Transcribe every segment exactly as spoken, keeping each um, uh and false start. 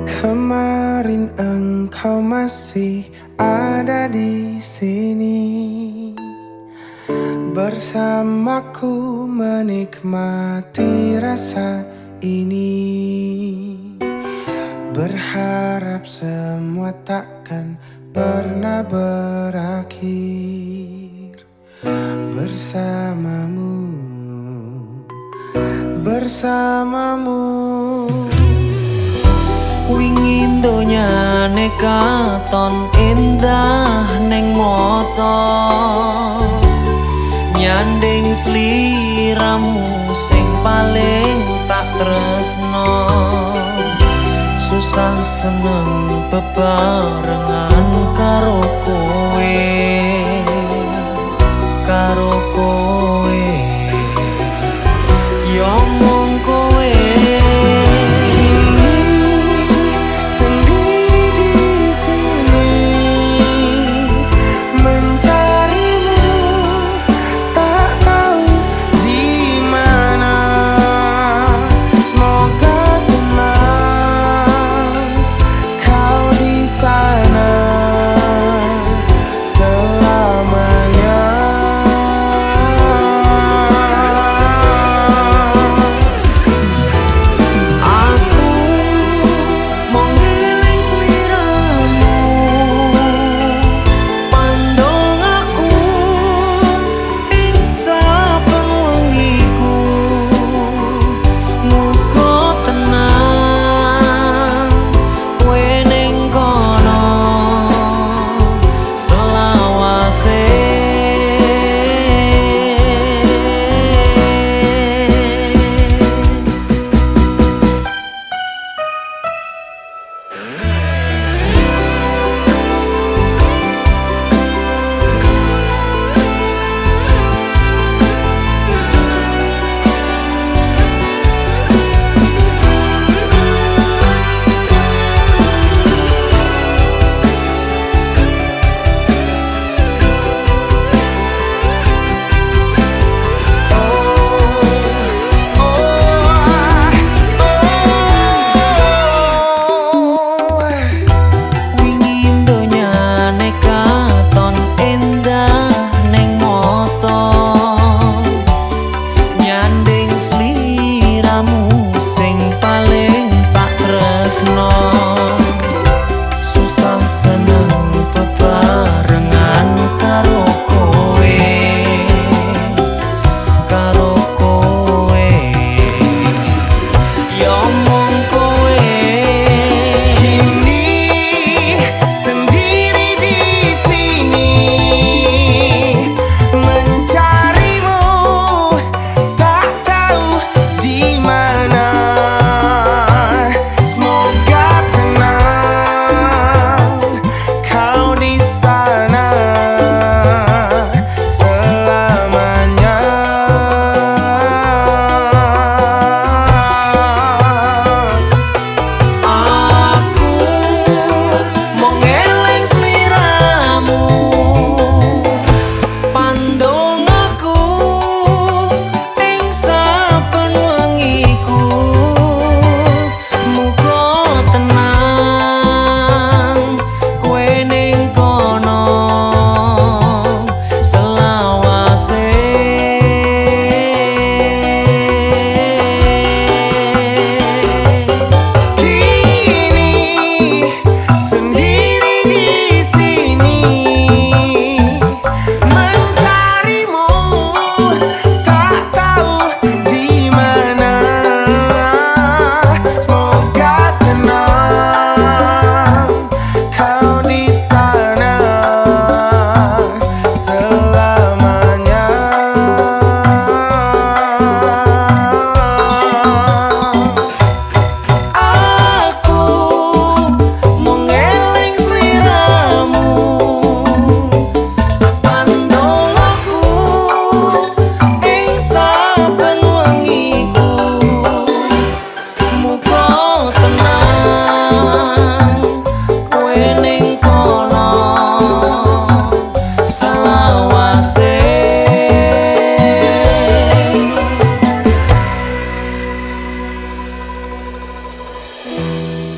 Kemarin engkau masih ada di sini, bersamaku menikmati rasa ini. Berharap semua takkan pernah berakhir bersamamu, bersamamu. Wingin donyane katon indah neng motor, nyanding sliramu sing paling tak tresno. Susah seneng bebarengan karo kowe, karo kowe. Yo mong kowe Kini sendiri di sini mencarimu, tak tahu di mana. Semoga tenang kau di sana.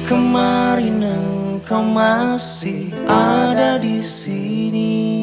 kemarin engkau masih ada di sini.